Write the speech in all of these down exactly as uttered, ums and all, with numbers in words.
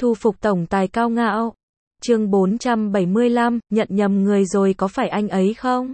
Thu phục tổng tài cao ngạo. Chương bốn trăm bảy mươi lăm, nhận nhầm người rồi có phải anh ấy không?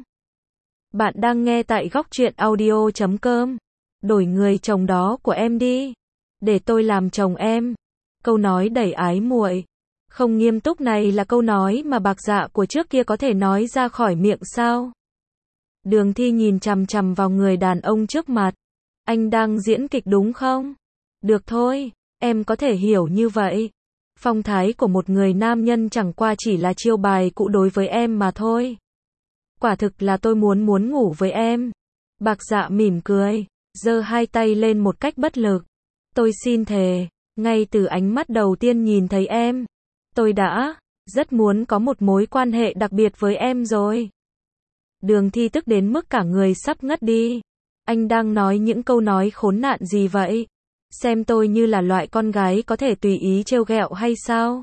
Bạn đang nghe tại góc truyện audio chấm com. Đổi người chồng đó của em đi. Để tôi làm chồng em. Câu nói đầy ái muội, không nghiêm túc này là câu nói mà Bạc Dạ của trước kia có thể nói ra khỏi miệng sao? Đường Thi nhìn chằm chằm vào người đàn ông trước mặt. Anh đang diễn kịch đúng không? Được thôi, em có thể hiểu như vậy. Phong thái của một người nam nhân chẳng qua chỉ là chiêu bài cũ đối với em mà thôi. Quả thực là tôi muốn muốn ngủ với em. Bạc Dạ mỉm cười, giơ hai tay lên một cách bất lực. Tôi xin thề, ngay từ ánh mắt đầu tiên nhìn thấy em, tôi đã rất muốn có một mối quan hệ đặc biệt với em rồi. Đường Thi tức đến mức cả người sắp ngất đi. Anh đang nói những câu nói khốn nạn gì vậy? Xem tôi như là loại con gái có thể tùy ý trêu ghẹo hay sao?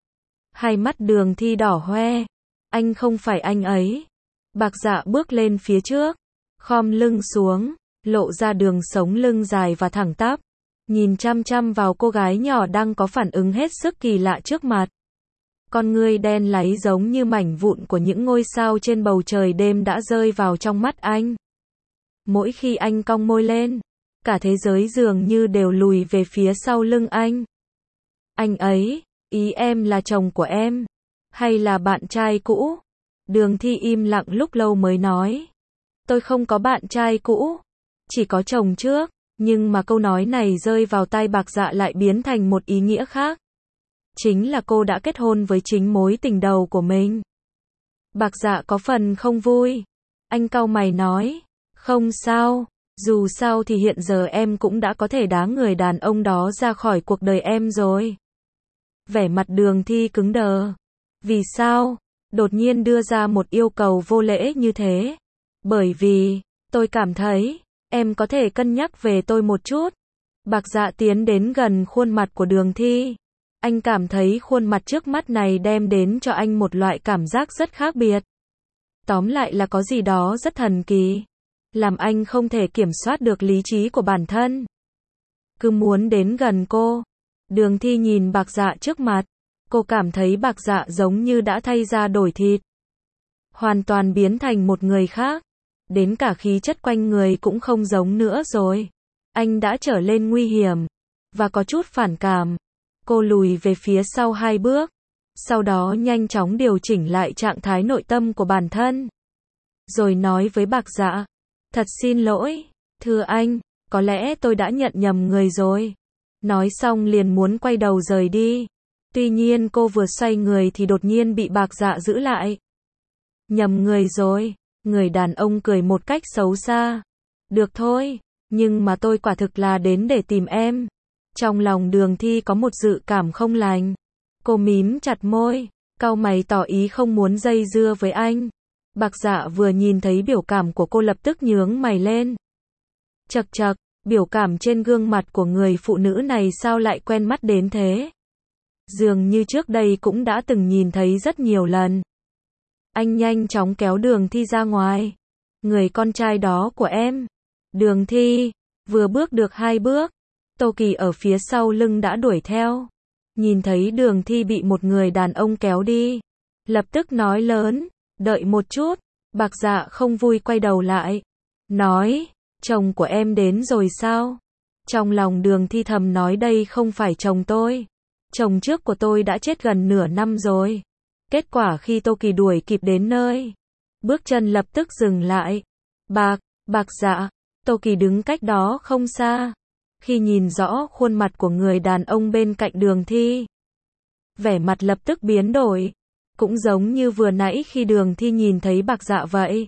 Hai mắt Đường Thi đỏ hoe. Anh không phải anh ấy. Bạc Dạ bước lên phía trước, khom lưng xuống, lộ ra đường sống lưng dài và thẳng tắp, nhìn chăm chăm vào cô gái nhỏ đang có phản ứng hết sức kỳ lạ trước mặt. Con ngươi đen láy giống như mảnh vụn của những ngôi sao trên bầu trời đêm đã rơi vào trong mắt anh. Mỗi khi anh cong môi lên, cả thế giới dường như đều lùi về phía sau lưng anh. Anh ấy, ý em là chồng của em, hay là bạn trai cũ? Đường Thi im lặng lúc lâu mới nói. Tôi không có bạn trai cũ, chỉ có chồng trước. Nhưng mà câu nói này rơi vào tai Bạc Dạ lại biến thành một ý nghĩa khác. Chính là cô đã kết hôn với chính mối tình đầu của mình. Bạc Dạ có phần không vui. Anh cau mày nói, không sao, dù sao thì hiện giờ em cũng đã có thể đá người đàn ông đó ra khỏi cuộc đời em rồi. Vẻ mặt Đường Thi cứng đờ. Vì sao? Đột nhiên đưa ra một yêu cầu vô lễ như thế. Bởi vì, tôi cảm thấy, em có thể cân nhắc về tôi một chút. Bạc Dạ tiến đến gần khuôn mặt của Đường Thi. Anh cảm thấy khuôn mặt trước mắt này đem đến cho anh một loại cảm giác rất khác biệt. Tóm lại là có gì đó rất thần kỳ, làm anh không thể kiểm soát được lý trí của bản thân. Cứ muốn đến gần cô. Đường Thi nhìn Bạc Dạ trước mặt. Cô cảm thấy Bạc Dạ giống như đã thay da đổi thịt. Hoàn toàn biến thành một người khác. Đến cả khí chất quanh người cũng không giống nữa rồi. Anh đã trở lên nguy hiểm. Và có chút phản cảm. Cô lùi về phía sau hai bước. Sau đó nhanh chóng điều chỉnh lại trạng thái nội tâm của bản thân. Rồi nói với Bạc Dạ. Thật xin lỗi, thưa anh, có lẽ tôi đã nhận nhầm người rồi. Nói xong liền muốn quay đầu rời đi. Tuy nhiên cô vừa xoay người thì đột nhiên bị Bạc Dạ giữ lại. Nhầm người rồi. Người đàn ông cười một cách xấu xa. Được thôi, nhưng mà tôi quả thực là đến để tìm em. Trong lòng Đường Thi có một dự cảm không lành. Cô mím chặt môi, cau mày tỏ ý không muốn dây dưa với anh. Bạc Dạ vừa nhìn thấy biểu cảm của cô lập tức nhướng mày lên. Chậc chậc, biểu cảm trên gương mặt của người phụ nữ này sao lại quen mắt đến thế? Dường như trước đây cũng đã từng nhìn thấy rất nhiều lần. Anh nhanh chóng kéo Đường Thi ra ngoài. Người con trai đó của em. Đường Thi, vừa bước được hai bước, Tô Kỳ ở phía sau lưng đã đuổi theo. Nhìn thấy Đường Thi bị một người đàn ông kéo đi, lập tức nói lớn, đợi một chút. Bạc Dạ không vui quay đầu lại. Nói, chồng của em đến rồi sao? Trong lòng Đường Thi thầm nói đây không phải chồng tôi. Chồng trước của tôi đã chết gần nửa năm rồi. Kết quả khi Tô Kỳ đuổi kịp đến nơi, bước chân lập tức dừng lại. Bạc, Bạc Dạ, Tô Kỳ đứng cách đó không xa. Khi nhìn rõ khuôn mặt của người đàn ông bên cạnh Đường Thi, vẻ mặt lập tức biến đổi. Cũng giống như vừa nãy khi Đường Thi nhìn thấy Bạc Dạ vậy.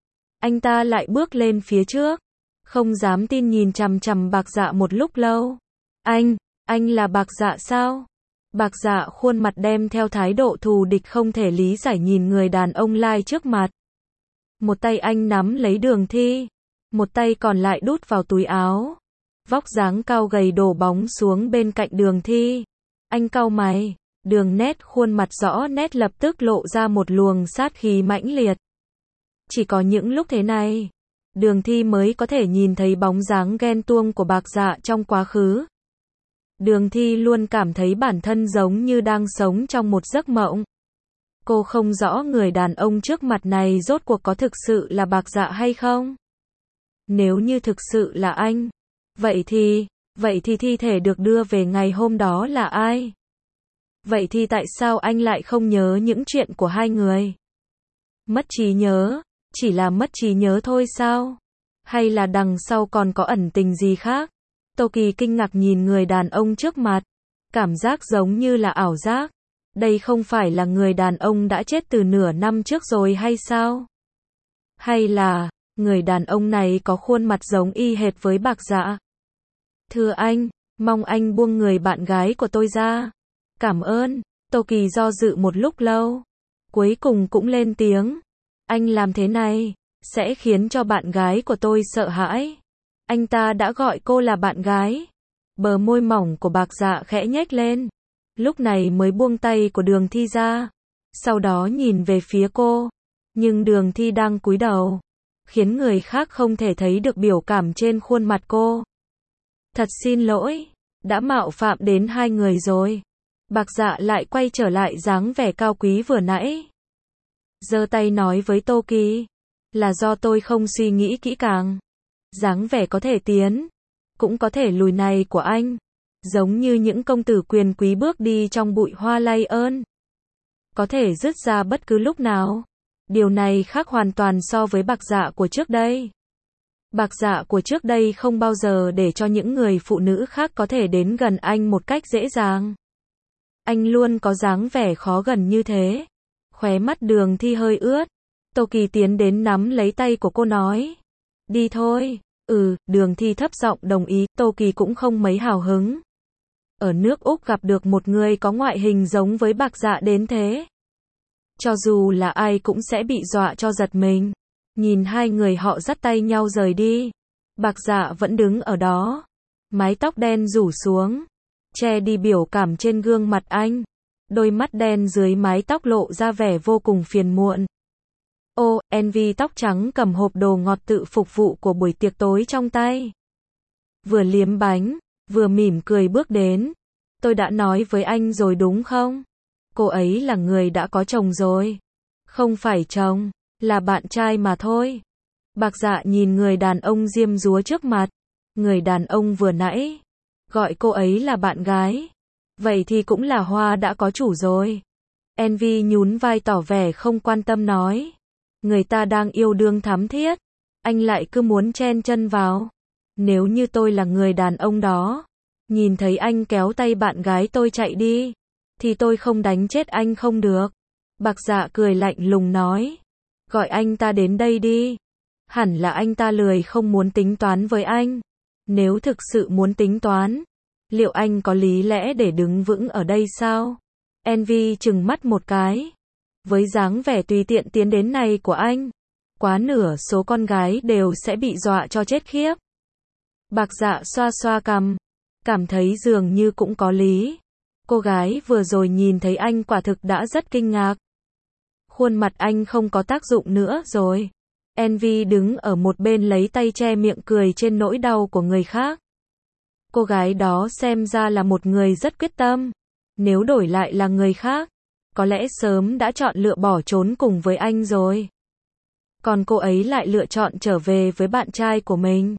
Anh ta lại bước lên phía trước, không dám tin nhìn chằm chằm Bạc Dạ một lúc lâu. Anh, anh là Bạc Dạ sao? Bạc Dạ khuôn mặt đem theo thái độ thù địch không thể lý giải nhìn người đàn ông lai trước mặt. Một tay anh nắm lấy Đường Thi, một tay còn lại đút vào túi áo. Vóc dáng cao gầy đổ bóng xuống bên cạnh Đường Thi. Anh cau mày, đường nét khuôn mặt rõ nét lập tức lộ ra một luồng sát khí mãnh liệt. Chỉ có những lúc thế này, Đường Thi mới có thể nhìn thấy bóng dáng ghen tuông của Bạc Dạ trong quá khứ. Đường Thi luôn cảm thấy bản thân giống như đang sống trong một giấc mộng. Cô không rõ người đàn ông trước mặt này rốt cuộc có thực sự là Bạc Dạ hay không? Nếu như thực sự là anh, vậy thì, vậy thì thi thể được đưa về ngày hôm đó là ai? Vậy thì tại sao anh lại không nhớ những chuyện của hai người? Mất trí nhớ, chỉ là mất trí nhớ thôi sao? Hay là đằng sau còn có ẩn tình gì khác? Tô Kỳ kinh ngạc nhìn người đàn ông trước mặt, cảm giác giống như là ảo giác. Đây không phải là người đàn ông đã chết từ nửa năm trước rồi hay sao? Hay là, người đàn ông này có khuôn mặt giống y hệt với Bạc Dạ? Thưa anh, mong anh buông người bạn gái của tôi ra. Cảm ơn. Tô Kỳ do dự một lúc lâu, cuối cùng cũng lên tiếng. Anh làm thế này, sẽ khiến cho bạn gái của tôi sợ hãi. Anh ta đã gọi cô là bạn gái. Bờ môi mỏng của Bạc Dạ khẽ nhếch lên. Lúc này mới buông tay của Đường Thi ra. Sau đó nhìn về phía cô. Nhưng Đường Thi đang cúi đầu, khiến người khác không thể thấy được biểu cảm trên khuôn mặt cô. Thật xin lỗi, đã mạo phạm đến hai người rồi. Bạc Dạ lại quay trở lại dáng vẻ cao quý vừa nãy. Giơ tay nói với Tô Kỳ, là do tôi không suy nghĩ kỹ càng. Dáng vẻ có thể tiến, cũng có thể lùi này của anh, giống như những công tử quyền quý bước đi trong bụi hoa lay ơn, có thể dứt ra bất cứ lúc nào. Điều này khác hoàn toàn so với Bạc Dạ của trước đây. Bạc Dạ của trước đây không bao giờ để cho những người phụ nữ khác có thể đến gần anh một cách dễ dàng. Anh luôn có dáng vẻ khó gần như thế. Khóe mắt Đường Thi hơi ướt. Tô Kỳ tiến đến nắm lấy tay của cô nói. Đi thôi. Ừ, Đường Thi thấp giọng đồng ý. Tô Kỳ cũng không mấy hào hứng. Ở nước Úc gặp được một người có ngoại hình giống với Bạc Dạ đến thế, cho dù là ai cũng sẽ bị dọa cho giật mình. Nhìn hai người họ dắt tay nhau rời đi. Bạc Dạ vẫn đứng ở đó. Mái tóc đen rủ xuống, che đi biểu cảm trên gương mặt anh. Đôi mắt đen dưới mái tóc lộ ra vẻ vô cùng phiền muộn. Ô, Envy tóc trắng cầm hộp đồ ngọt tự phục vụ của buổi tiệc tối trong tay. Vừa liếm bánh, vừa mỉm cười bước đến. Tôi đã nói với anh rồi đúng không? Cô ấy là người đã có chồng rồi. Không phải chồng, là bạn trai mà thôi. Bạc Dạ nhìn người đàn ông diêm dúa trước mặt. Người đàn ông vừa nãy gọi cô ấy là bạn gái. Vậy thì cũng là hoa đã có chủ rồi. Envy nhún vai tỏ vẻ không quan tâm nói. Người ta đang yêu đương thắm thiết, anh lại cứ muốn chen chân vào. Nếu như tôi là người đàn ông đó, nhìn thấy anh kéo tay bạn gái tôi chạy đi, thì tôi không đánh chết anh không được. Bạc Dạ cười lạnh lùng nói. Gọi anh ta đến đây đi. Hẳn là anh ta lười không muốn tính toán với anh. Nếu thực sự muốn tính toán, liệu anh có lý lẽ để đứng vững ở đây sao? Envy trừng mắt một cái. Với dáng vẻ tùy tiện tiến đến này của anh, quá nửa số con gái đều sẽ bị dọa cho chết khiếp. Bạc Dạ xoa xoa cằm, cảm thấy dường như cũng có lý. Cô gái vừa rồi nhìn thấy anh quả thực đã rất kinh ngạc. Khuôn mặt anh không có tác dụng nữa rồi. Envy đứng ở một bên lấy tay che miệng cười trên nỗi đau của người khác. Cô gái đó xem ra là một người rất quyết tâm. Nếu đổi lại là người khác, có lẽ sớm đã chọn lựa bỏ trốn cùng với anh rồi. Còn cô ấy lại lựa chọn trở về với bạn trai của mình.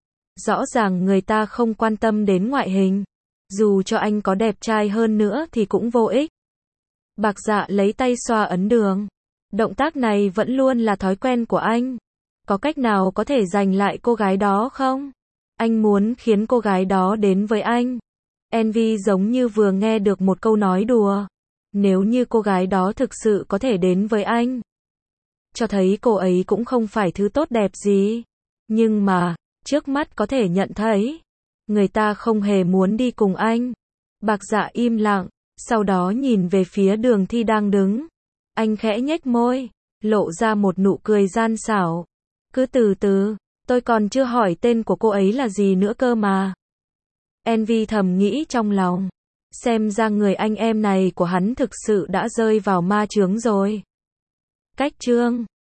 Rõ ràng người ta không quan tâm đến ngoại hình. Dù cho anh có đẹp trai hơn nữa thì cũng vô ích. Bạc Dạ lấy tay xoa ấn đường. Động tác này vẫn luôn là thói quen của anh. Có cách nào có thể giành lại cô gái đó không? Anh muốn khiến cô gái đó đến với anh. Envy giống như vừa nghe được một câu nói đùa. Nếu như cô gái đó thực sự có thể đến với anh, cho thấy cô ấy cũng không phải thứ tốt đẹp gì. Nhưng mà, trước mắt có thể nhận thấy, người ta không hề muốn đi cùng anh. Bạc Dạ im lặng, sau đó nhìn về phía Đường Thi đang đứng. Anh khẽ nhếch môi, lộ ra một nụ cười gian xảo. Cứ từ từ, tôi còn chưa hỏi tên của cô ấy là gì nữa cơ mà. Envy thầm nghĩ trong lòng. Xem ra người anh em này của hắn thực sự đã rơi vào ma chướng rồi. Cách chương